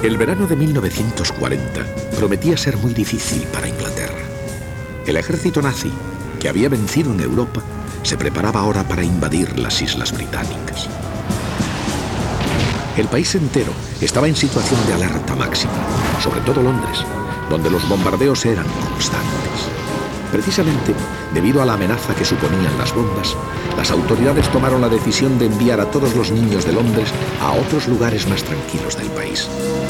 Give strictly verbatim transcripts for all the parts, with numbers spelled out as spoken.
El verano de mil novecientos cuarenta prometía ser muy difícil para Inglaterra. El ejército nazi, que había vencido en Europa, se preparaba ahora para invadir las islas británicas. El país entero estaba en situación de alerta máxima, sobre todo Londres, donde los bombardeos eran constantes. Precisamente, debido a la amenaza que suponían las bombas, las autoridades tomaron la decisión de enviar a todos los niños de Londres a otros lugares más tranquilos del país.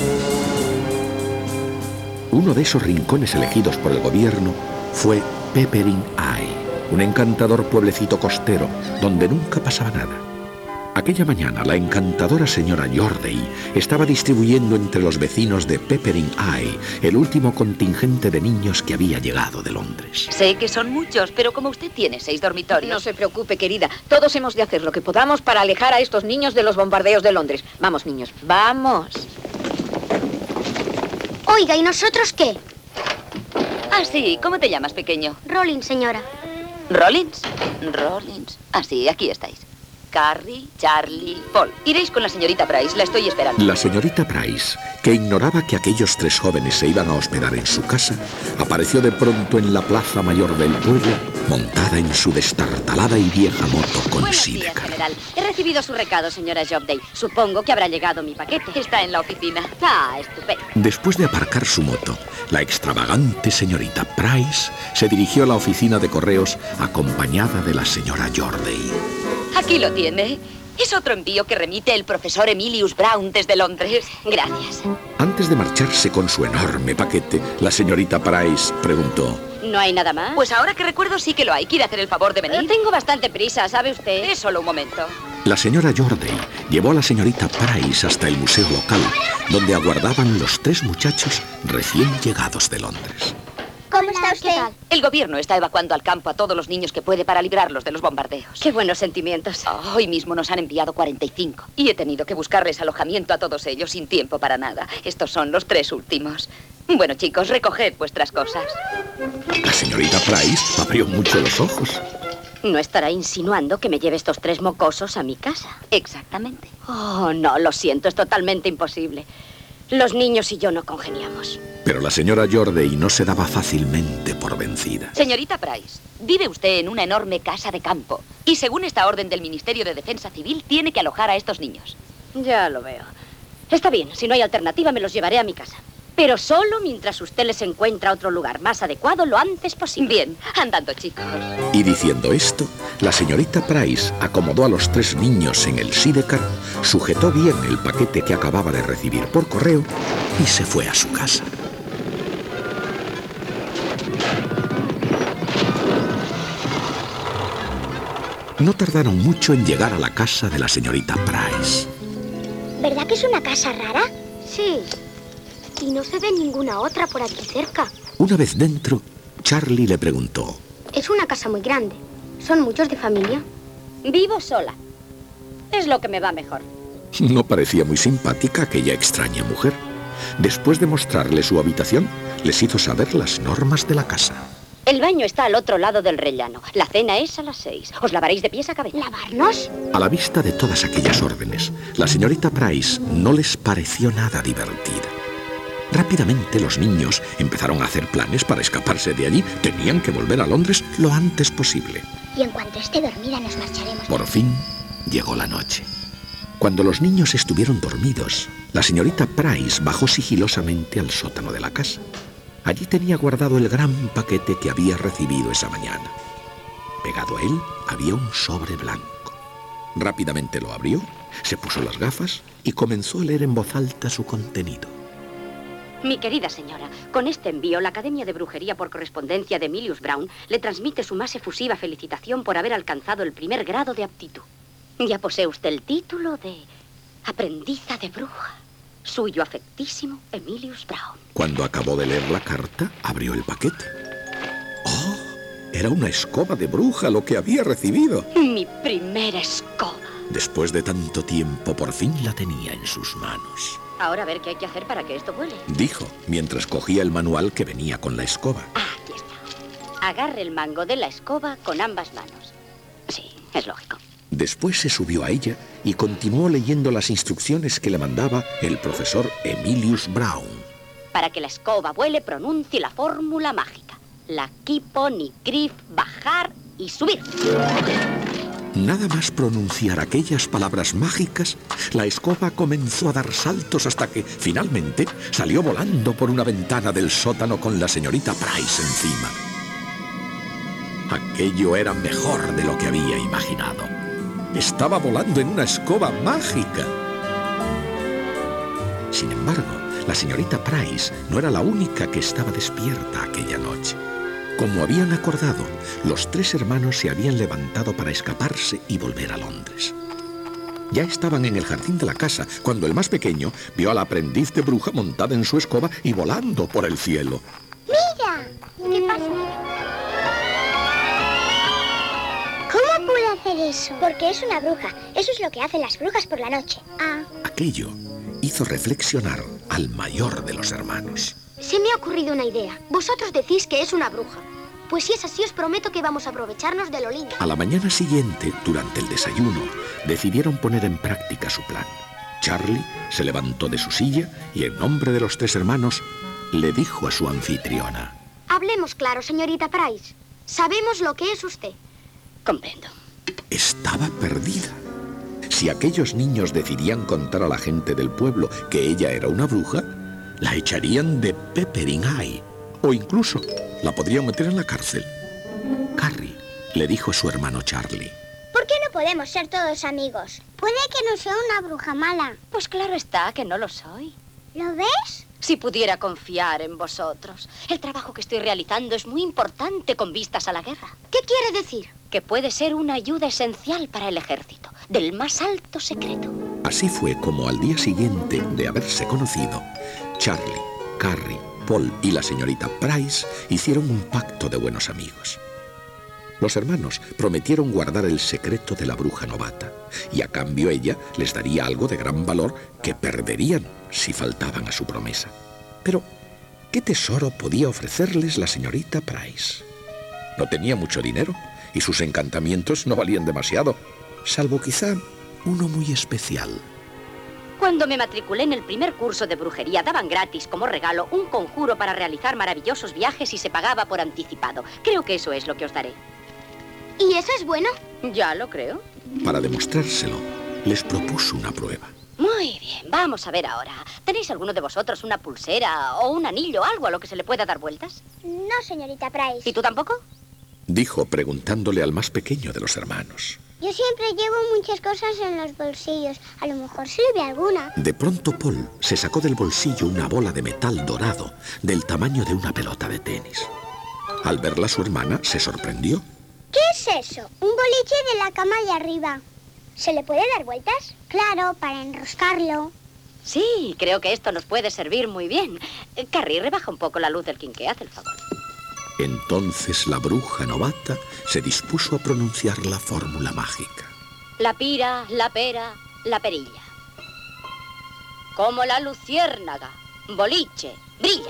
Uno de esos rincones elegidos por el gobierno fue Peppering Eye, un encantador pueblecito costero donde nunca pasaba nada. Aquella mañana, la encantadora señora Yordei estaba distribuyendo entre los vecinos de Peppering Eye el último contingente de niños que había llegado de Londres. Sé que son muchos, pero como usted tiene seis dormitorios... No se preocupe, querida. Todos hemos de hacer lo que podamos para alejar a estos niños de los bombardeos de Londres. Vamos, niños, vamos. Oiga, ¿y nosotros qué? Ah, sí. ¿Cómo te llamas, pequeño? Rollins, señora. ¿Rollins? Rollins. Ah, sí, aquí estáis. Carrie, Charlie, Paul. Iréis con la señorita Price, la estoy esperando. La señorita Price, que ignoraba que aquellos tres jóvenes se iban a hospedar en su casa, apareció de pronto en la plaza mayor del pueblo, montada en su destartalada y vieja moto con Buenos días, sidecar. general. He recibido su recado, señora Jobday. Supongo que habrá llegado mi paquete. Está en la oficina. Ah, estupendo. Después de aparcar su moto, la extravagante señorita Price se dirigió a la oficina de correos acompañada de la señora Yordei. Aquí lo tiene. Es otro envío que remite el profesor Emilius Brown desde Londres. Gracias. Antes de marcharse con su enorme paquete, la señorita Price preguntó: ¿No hay nada más? Pues ahora que recuerdo sí que lo hay. ¿Quiere hacer el favor de venir? Tengo bastante prisa, ¿sabe usted? Es solo un momento. La señora Yordei llevó a la señorita Price hasta el museo local, donde aguardaban los tres muchachos recién llegados de Londres. ¿Cómo está usted? El gobierno está evacuando al campo a todos los niños que puede para librarlos de los bombardeos. Qué buenos sentimientos. Oh, hoy mismo nos han enviado cuarenta y cinco. Y he tenido que buscarles alojamiento a todos ellos sin tiempo para nada. Estos son los tres últimos. Bueno, chicos, recoged vuestras cosas. La señorita Price abrió mucho los ojos. ¿No estará insinuando que me lleve estos tres mocosos a mi casa? Exactamente. Oh, no, lo siento, es totalmente imposible. Los niños y yo no congeniamos. Pero la señora Yordei no se daba fácilmente por vencida. Señorita Price, vive usted en una enorme casa de campo. Y según esta orden del Ministerio de Defensa Civil, tiene que alojar a estos niños. Ya lo veo. Está bien, si no hay alternativa me los llevaré a mi casa. Pero solo mientras usted les encuentra otro lugar más adecuado lo antes posible. Bien, andando, chicos. Y diciendo esto, la señorita Price acomodó a los tres niños en el sidecar, sujetó bien el paquete que acababa de recibir por correo y se fue a su casa. No tardaron mucho en llegar a la casa de la señorita Price. ¿Verdad que es una casa rara? Sí. Y no se ve ninguna otra por aquí cerca. Una vez dentro, Charlie le preguntó: Es una casa muy grande. ¿Son muchos de familia? Vivo sola. Es lo que me va mejor. No parecía muy simpática aquella extraña mujer. Después de mostrarle su habitación, les hizo saber las normas de la casa. El baño está al otro lado del rellano. La cena es a las seis. Os lavaréis de pies a cabeza. ¿Lavarnos? A la vista de todas aquellas órdenes, la señorita Price no les pareció nada divertida. Rápidamente los niños empezaron a hacer planes para escaparse de allí. Tenían que volver a Londres lo antes posible. Y en cuanto esté dormida nos marcharemos. Por fin llegó la noche. Cuando los niños estuvieron dormidos, la señorita Price bajó sigilosamente al sótano de la casa. Allí tenía guardado el gran paquete que había recibido esa mañana. Pegado a él había un sobre blanco. Rápidamente lo abrió, se puso las gafas y comenzó a leer en voz alta su contenido. Mi querida señora, con este envío, la Academia de Brujería por Correspondencia de Emilius Brown le transmite su más efusiva felicitación por haber alcanzado el primer grado de aptitud. Ya posee usted el título de aprendiza de bruja. Suyo afectísimo, Emilius Brown. Cuando acabó de leer la carta, abrió el paquete. ¡Oh! Era una escoba de bruja lo que había recibido. Mi primera escoba. Después de tanto tiempo, por fin la tenía en sus manos. Ahora a ver qué hay que hacer para que esto vuele. Dijo, mientras cogía el manual que venía con la escoba. Ah, aquí está. Agarre el mango de la escoba con ambas manos. Sí, es lógico. Después se subió a ella y continuó leyendo las instrucciones que le mandaba el profesor Emilius Brown. Para que la escoba vuele, pronuncie la fórmula mágica. La quipo, ni crif, bajar y subir. Nada más pronunciar aquellas palabras mágicas, la escoba comenzó a dar saltos hasta que, finalmente, salió volando por una ventana del sótano con la señorita Price encima. Aquello era mejor de lo que había imaginado. Estaba volando en una escoba mágica. Sin embargo, la señorita Price no era la única que estaba despierta aquella noche. Como habían acordado, los tres hermanos se habían levantado para escaparse y volver a Londres. Ya estaban en el jardín de la casa cuando el más pequeño vio a la aprendiz de bruja montada en su escoba y volando por el cielo. ¡Mira! ¿Qué pasa? ¿Cómo puede hacer eso? Porque es una bruja. Eso es lo que hacen las brujas por la noche. Ah. Aquello hizo reflexionar al mayor de los hermanos. Se me ha ocurrido una idea. Vosotros decís que es una bruja. Pues si es así, os prometo que vamos a aprovecharnos de lo lindo. A la mañana siguiente, durante el desayuno, decidieron poner en práctica su plan. Charlie se levantó de su silla y, en nombre de los tres hermanos, le dijo a su anfitriona: Hablemos claro, señorita Price. Sabemos lo que es usted. Comprendo. Estaba perdida. Si aquellos niños decidían contar a la gente del pueblo que ella era una bruja, la echarían de Peppering Eye, o incluso la podrían meter en la cárcel. Carrie le dijo a su hermano Charlie: ¿Por qué no podemos ser todos amigos? Puede que no sea una bruja mala. Pues claro está que no lo soy. ¿Lo ves? Si pudiera confiar en vosotros. El trabajo que estoy realizando es muy importante con vistas a la guerra. ¿Qué quiere decir? Que puede ser una ayuda esencial para el ejército, del más alto secreto. Así fue como al día siguiente de haberse conocido, Charlie, Carrie, Paul y la señorita Price hicieron un pacto de buenos amigos. Los hermanos prometieron guardar el secreto de la bruja novata, y a cambio ella les daría algo de gran valor que perderían si faltaban a su promesa. Pero, ¿qué tesoro podía ofrecerles la señorita Price? No tenía mucho dinero, y sus encantamientos no valían demasiado, salvo quizá uno muy especial. Cuando me matriculé en el primer curso de brujería, daban gratis como regalo un conjuro para realizar maravillosos viajes y se pagaba por anticipado. Creo que eso es lo que os daré. ¿Y eso es bueno? Ya lo creo. Para demostrárselo, les propuso una prueba. Muy bien, vamos a ver ahora. ¿Tenéis alguno de vosotros una pulsera o un anillo, algo a lo que se le pueda dar vueltas? No, señorita Price. ¿Y tú tampoco? Dijo preguntándole al más pequeño de los hermanos. Yo siempre llevo muchas cosas en los bolsillos. A lo mejor sirve alguna. De pronto Paul se sacó del bolsillo una bola de metal dorado del tamaño de una pelota de tenis. Al verla su hermana se sorprendió. ¿Qué es eso? Un boliche de la cama de arriba. ¿Se le puede dar vueltas? Claro, para enroscarlo. Sí, creo que esto nos puede servir muy bien. Eh, Carrie, rebaja un poco la luz del quinqué, haz el favor. Entonces la bruja novata se dispuso a pronunciar la fórmula mágica. La pira, la pera, la perilla. Como la luciérnaga, boliche, brilla.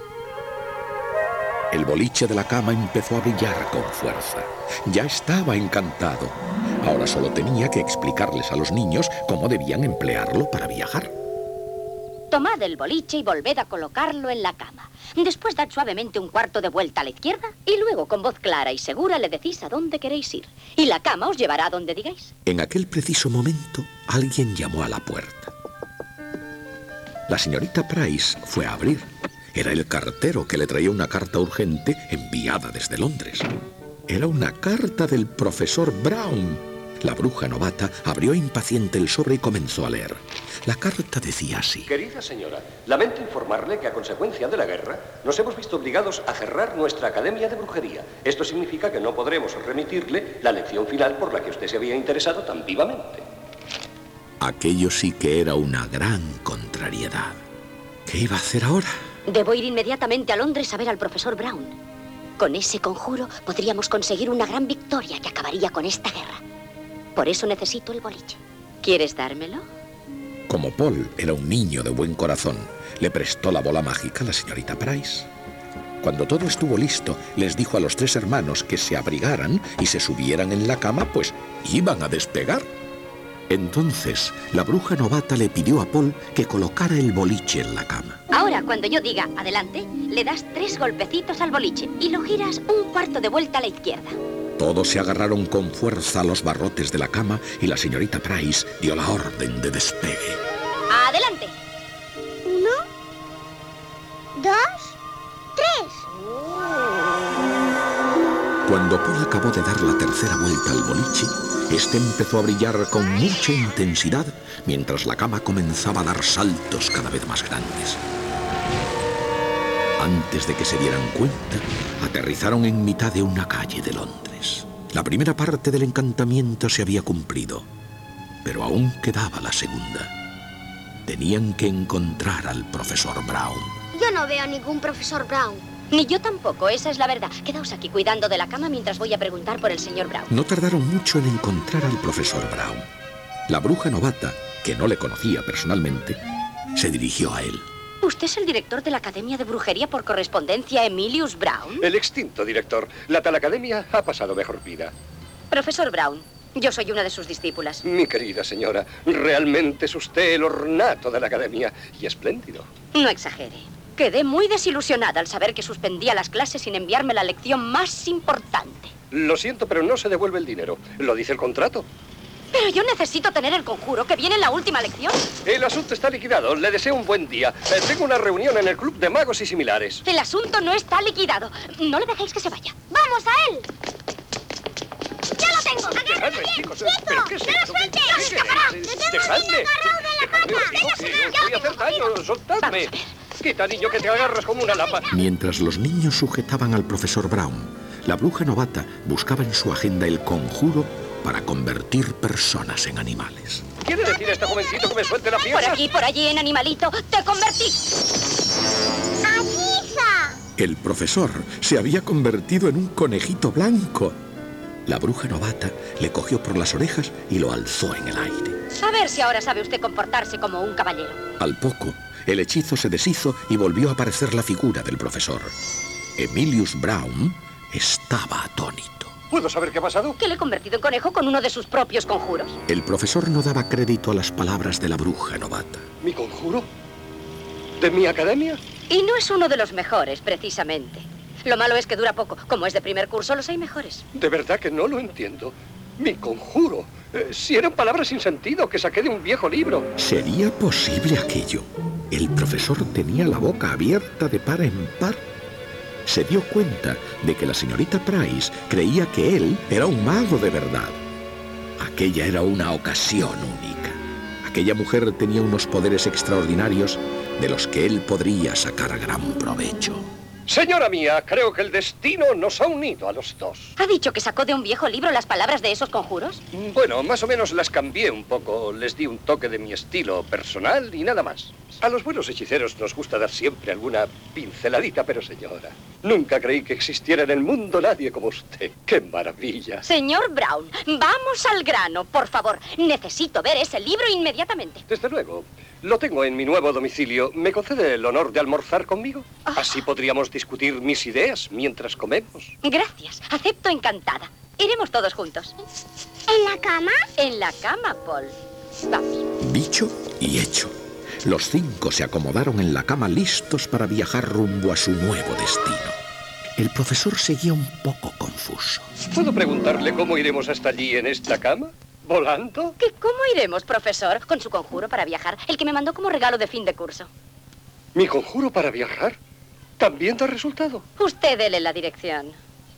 El boliche de la cama empezó a brillar con fuerza. Ya estaba encantado. Ahora solo tenía que explicarles a los niños cómo debían emplearlo para viajar. Tomad el boliche y volved a colocarlo en la cama. Después dad suavemente un cuarto de vuelta a la izquierda y luego con voz clara y segura le decís a dónde queréis ir. Y la cama os llevará a donde digáis. En aquel preciso momento, alguien llamó a la puerta. La señorita Price fue a abrir. Era el cartero que le traía una carta urgente enviada desde Londres. Era una carta del profesor Brown. La bruja novata abrió impaciente el sobre y comenzó a leer. La carta decía así: Querida señora, lamento informarle que a consecuencia de la guerra nos hemos visto obligados a cerrar nuestra academia de brujería. Esto significa que no podremos remitirle la lección final por la que usted se había interesado tan vivamente. Aquello sí que era una gran contrariedad. ¿Qué iba a hacer ahora? Debo ir inmediatamente a Londres a ver al profesor Brown. Con ese conjuro podríamos conseguir una gran victoria que acabaría con esta guerra. Por eso necesito el boliche. ¿Quieres dármelo? Como Paul era un niño de buen corazón, le prestó la bola mágica a la señorita Price. Cuando todo estuvo listo, les dijo a los tres hermanos que se abrigaran y se subieran en la cama, pues iban a despegar. Entonces, la bruja novata le pidió a Paul que colocara el boliche en la cama. Ahora, cuando yo diga adelante, le das tres golpecitos al boliche y lo giras un cuarto de vuelta a la izquierda. Todos se agarraron con fuerza a los barrotes de la cama y la señorita Price dio la orden de despegue. ¡Adelante! Uno, dos, tres. Cuando Paul acabó de dar la tercera vuelta al boliche, este empezó a brillar con mucha intensidad mientras la cama comenzaba a dar saltos cada vez más grandes. Antes de que se dieran cuenta, aterrizaron en mitad de una calle de Londres. La primera parte del encantamiento se había cumplido, pero aún quedaba la segunda. Tenían que encontrar al profesor Brown. Yo no veo a ningún profesor Brown. Ni yo tampoco, esa es la verdad. Quedaos aquí cuidando de la cama mientras voy a preguntar por el señor Brown. No tardaron mucho en encontrar al profesor Brown. La bruja novata, que no le conocía personalmente, se dirigió a él. ¿Usted es el director de la Academia de Brujería por Correspondencia, Emilius Brown? El extinto director. La tal academia ha pasado mejor vida. Profesor Brown, yo soy una de sus discípulas. Mi querida señora, realmente es usted el ornato de la academia y espléndido. No exagere. Quedé muy desilusionada al saber que suspendía las clases sin enviarme la lección más importante. Lo siento, pero no se devuelve el dinero. Lo dice el contrato. Pero yo necesito tener el conjuro que viene en la última lección. El asunto está liquidado. Le deseo un buen día. Eh, tengo una reunión en el Club de Magos y similares. El asunto no está liquidado. No le dejéis que se vaya. ¡Vamos a él! ¡Ya lo tengo! Dejadme, ¡Agárrate bien! chicos. ¡Quieto! ¿Pero qué es ¡No lo esto? sueltes! ¿Qué es esto? ¡Escapará! ¡Le tengo el Dejadme. niño agarrado de la pata! Dejadme, ¡Venga, que se os voy a hacer daño. Soltadme. Quita, niño, que te agarras como una lapa. Mientras los niños sujetaban al profesor Brown, la bruja novata buscaba en su agenda el conjuro para convertir personas en animales. ¿Quiere decir a este jovencito que me suelte la Por pierna? aquí, por allí, en animalito, te convertí. ¡Aguiza! El profesor se había convertido en un conejito blanco. La bruja novata le cogió por las orejas y lo alzó en el aire. A ver si ahora sabe usted comportarse como un caballero. Al poco, el hechizo se deshizo y volvió a aparecer la figura del profesor. Emilius Brown estaba atónito. ¿Puedo saber qué ha pasado? Que le he convertido en conejo con uno de sus propios conjuros. El profesor no daba crédito a las palabras de la bruja novata. ¿Mi conjuro? ¿De mi academia? Y no es uno de los mejores, precisamente. Lo malo es que dura poco. Como es de primer curso, los hay mejores. De verdad que no lo entiendo. Mi conjuro. Eh, si eran palabras sin sentido que saqué de un viejo libro. ¿Sería posible aquello? El profesor tenía la boca abierta de par en par. Se dio cuenta de que la señorita Price creía que él era un mago de verdad. Aquella era una ocasión única. Aquella mujer tenía unos poderes extraordinarios de los que él podría sacar gran provecho. Señora mía, creo que el destino nos ha unido a los dos. ¿Ha dicho que sacó de un viejo libro las palabras de esos conjuros? Bueno, más o menos las cambié un poco. Les di un toque de mi estilo personal y nada más. A los buenos hechiceros nos gusta dar siempre alguna pinceladita, pero señora, nunca creí que existiera en el mundo nadie como usted. ¡Qué maravilla! Señor Brown, vamos al grano, por favor. Necesito ver ese libro inmediatamente. Desde luego. Lo tengo en mi nuevo domicilio. ¿Me concede el honor de almorzar conmigo? Oh. Así podríamos discutir mis ideas mientras comemos. Gracias, acepto encantada. Iremos todos juntos. ¿En la cama? En la cama, Paul. Vamos. Dicho y hecho. Los cinco se acomodaron en la cama listos para viajar rumbo a su nuevo destino. El profesor seguía un poco confuso. ¿Puedo preguntarle cómo iremos hasta allí en esta cama? ¿Volando? ¿Qué, ¿Cómo iremos, profesor? Con su conjuro para viajar, el que me mandó como regalo de fin de curso. ¿Mi conjuro para viajar también da resultado? Usted dele la dirección.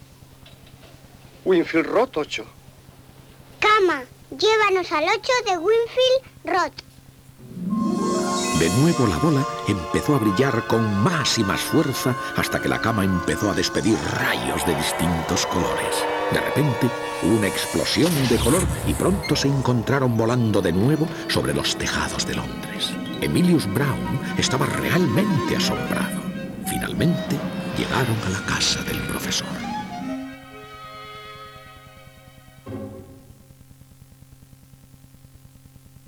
Winfield Road ocho. Cama, llévanos al ocho de Winfield Road. De nuevo la bola empezó a brillar con más y más fuerza hasta que la cama empezó a despedir rayos de distintos colores. De repente, una explosión de color y pronto se encontraron volando de nuevo sobre los tejados de Londres. Emilius Brown estaba realmente asombrado. Finalmente, llegaron a la casa del profesor.